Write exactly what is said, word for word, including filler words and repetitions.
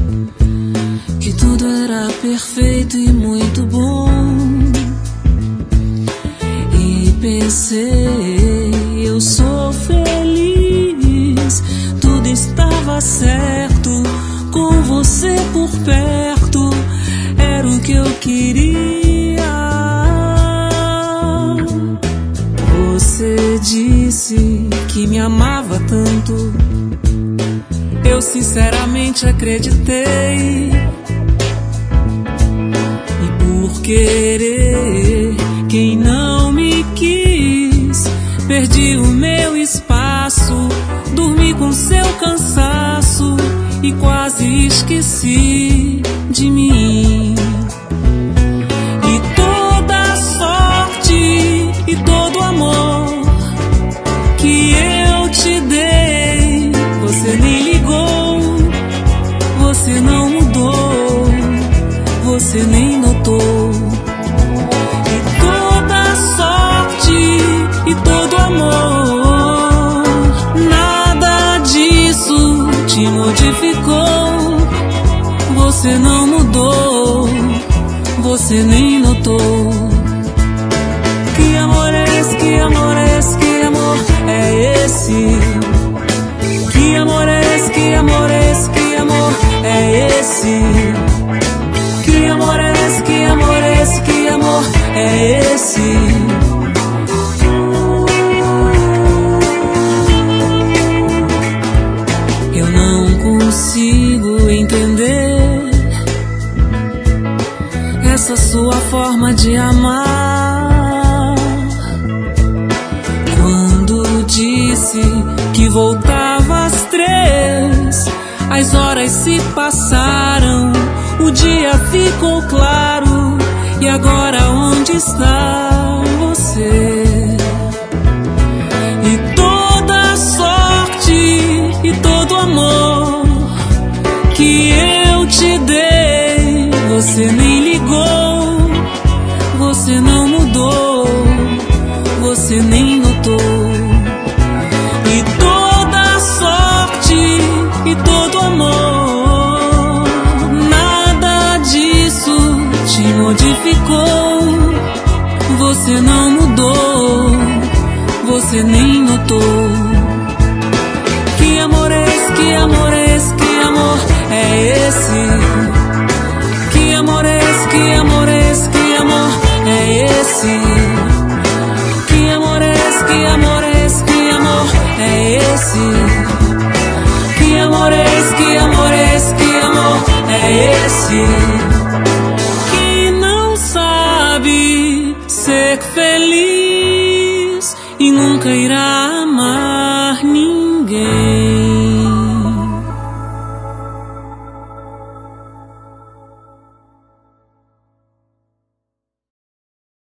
que tudo era perfeito e muito bom. E pensei, eu sou feliz, tudo estava certo, com você por perto, era o que eu queria. Você disse que me amava tanto, eu sinceramente acreditei. E por querer quem não me quis, perdi o meu espaço, dormi com seu cansaço e quase esqueci de mim. E toda a sorte e todo o amor que eu te dei, você nem ligou, você não mudou, você nem notou. E toda a sorte e todo o amor, nada disso te modificou, você não mudou, você nem notou. Que amor é esse, que amor é esse, que amor é esse? Que amor é esse, que amor é esse, que amor é esse? Que amor é esse, que amor é esse, que amor é esse? Eu não consigo entender essa sua forma de amar. Quando disse que voltava às três, as horas se passaram, o dia ficou claro. E agora onde está você? E toda a sorte e todo o amor que eu te dei, você nem ligou, você não mudou, você nem notou. E toda a sorte e todo o amor, nada disso te modificou, você não mudou, você nem notou. Que amor é esse, que amor é esse, que amor é esse? Que amor é esse, que amor é esse, que amor é esse? Que amor é esse, que amor é esse, que amor é esse? Que amor é esse, que amor é esse, que amor é esse? Que não sabe ser feliz e nunca irá